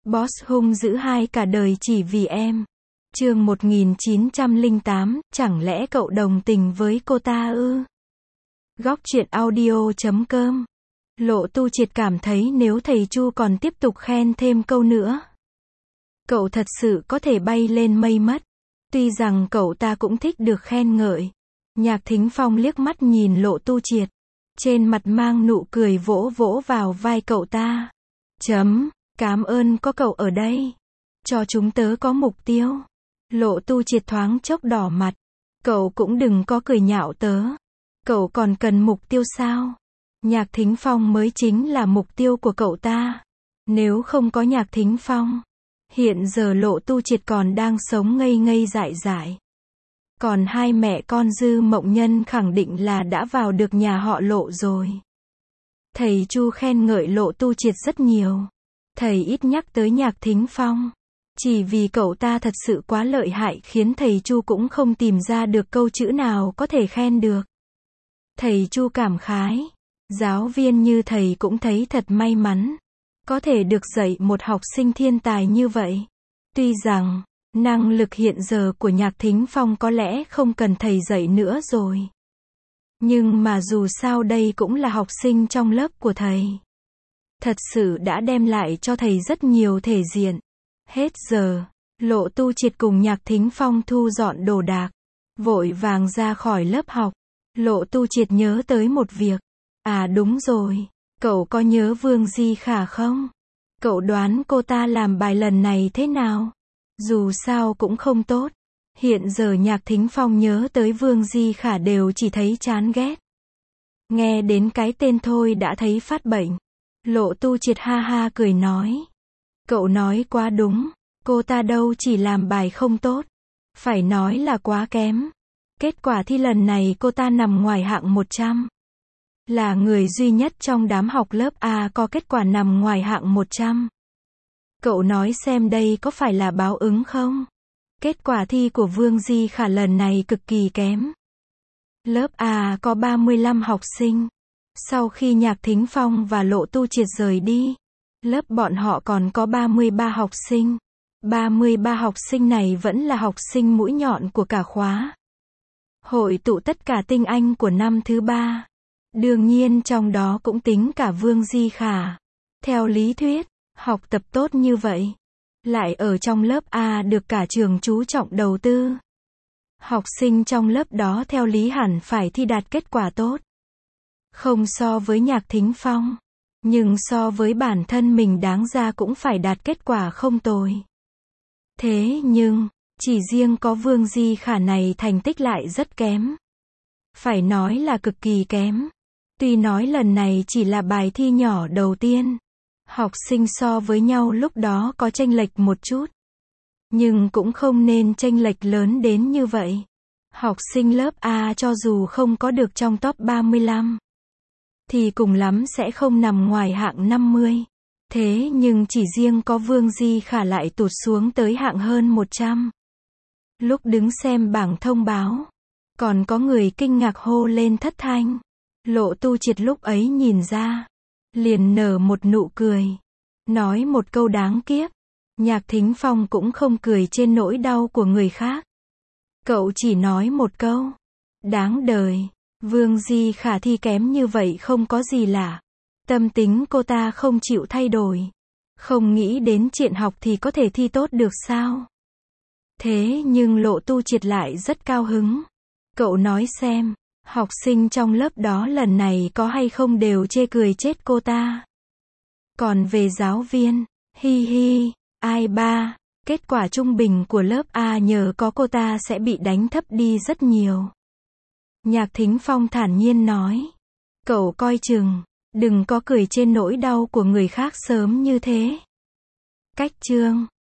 Boss hung dữ hai cả đời chỉ vì em. Chương 1908, chẳng lẽ cậu đồng tình với cô ta ư? Góc truyện audio.com. Lộ Tu Triệt cảm thấy nếu thầy Chu còn tiếp tục khen thêm câu nữa, cậu thật sự có thể bay lên mây mất. Tuy rằng cậu ta cũng thích được khen ngợi. Nhạc Thính Phong liếc mắt nhìn Lộ Tu Triệt, trên mặt mang nụ cười vỗ vỗ vào vai cậu ta. Cảm ơn có cậu ở đây. Cho chúng tớ có mục tiêu. Lộ Tu Triệt thoáng chốc đỏ mặt. Cậu cũng đừng có cười nhạo tớ. Cậu còn cần mục tiêu sao? Nhạc Thính Phong mới chính là mục tiêu của cậu ta. Nếu không có Nhạc Thính Phong, hiện giờ Lộ Tu Triệt còn đang sống ngây ngây dại dại. Còn hai mẹ con Dư Mộng Nhân khẳng định là đã vào được nhà họ Lộ rồi. Thầy Chu khen ngợi Lộ Tu Triệt rất nhiều. Thầy ít nhắc tới Nhạc Thính Phong. Chỉ vì cậu ta thật sự quá lợi hại khiến thầy Chu cũng không tìm ra được câu chữ nào có thể khen được. Thầy Chu cảm khái. Giáo viên như thầy cũng thấy thật may mắn. Có thể được dạy một học sinh thiên tài như vậy. Tuy rằng, năng lực hiện giờ của Nhạc Thính Phong có lẽ không cần thầy dạy nữa rồi. Nhưng mà dù sao đây cũng là học sinh trong lớp của thầy. Thật sự đã đem lại cho thầy rất nhiều thể diện. Hết giờ, Lộ Tu Triệt cùng Nhạc Thính Phong thu dọn đồ đạc, vội vàng ra khỏi lớp học. Lộ Tu Triệt nhớ tới một việc. À đúng rồi, cậu có nhớ Vương Di Khả không? Cậu đoán cô ta làm bài lần này thế nào? Dù sao cũng không tốt. Hiện giờ Nhạc Thính Phong nhớ tới Vương Di Khả đều chỉ thấy chán ghét. Nghe đến cái tên thôi đã thấy phát bệnh. Lộ Tu Triệt ha ha cười nói. Cậu nói quá đúng, cô ta đâu chỉ làm bài không tốt, phải nói là quá kém. Kết quả thi lần này cô ta nằm ngoài hạng 100. Là người duy nhất trong đám học lớp A có kết quả nằm ngoài hạng 100. Cậu nói xem đây có phải là báo ứng không? Kết quả thi của Vương Di Khả lần này cực kỳ kém. Lớp A có 35 học sinh. Sau khi Nhạc Thính Phong và Lộ Tu Triệt rời đi, lớp bọn họ còn có 33 học sinh. 33 học sinh này vẫn là học sinh mũi nhọn của cả khóa. Hội tụ tất cả tinh anh của năm thứ 3. Đương nhiên trong đó cũng tính cả Vương Di Khả. Theo lý thuyết, học tập tốt như vậy, lại ở trong lớp A được cả trường chú trọng đầu tư. Học sinh trong lớp đó theo lý hẳn phải thi đạt kết quả tốt. Không so với Nhạc Thính Phong, nhưng so với bản thân mình đáng ra cũng phải đạt kết quả không tồi. Thế nhưng, chỉ riêng có Vương Di Khả này thành tích lại rất kém. Phải nói là cực kỳ kém. Tuy nói lần này chỉ là bài thi nhỏ đầu tiên, học sinh so với nhau lúc đó có chênh lệch một chút. Nhưng cũng không nên chênh lệch lớn đến như vậy. Học sinh lớp A cho dù không có được trong top 35, thì cùng lắm sẽ không nằm ngoài hạng 50. Thế nhưng chỉ riêng có Vương Di Khả lại tụt xuống tới hạng hơn 100. Lúc đứng xem bảng thông báo, còn có người kinh ngạc hô lên thất thanh. Lộ Tu Triệt lúc ấy nhìn ra, liền nở một nụ cười, nói một câu đáng kiếp. Nhạc Thính Phong cũng không cười trên nỗi đau của người khác. Cậu chỉ nói một câu, đáng đời. Vương Di Khả thi kém như vậy không có gì lạ. Tâm tính cô ta không chịu thay đổi. Không nghĩ đến chuyện học thì có thể thi tốt được sao? Thế nhưng Lộ Tu Triệt lại rất cao hứng. Cậu nói xem, học sinh trong lớp đó lần này có hay không đều chê cười chết cô ta. Còn về giáo viên, hi hi, ai ba, kết quả trung bình của lớp A nhờ có cô ta sẽ bị đánh thấp đi rất nhiều. Nhạc Thính Phong thản nhiên nói. Cậu coi chừng, đừng có cười trên nỗi đau của người khác sớm như thế. Cách chương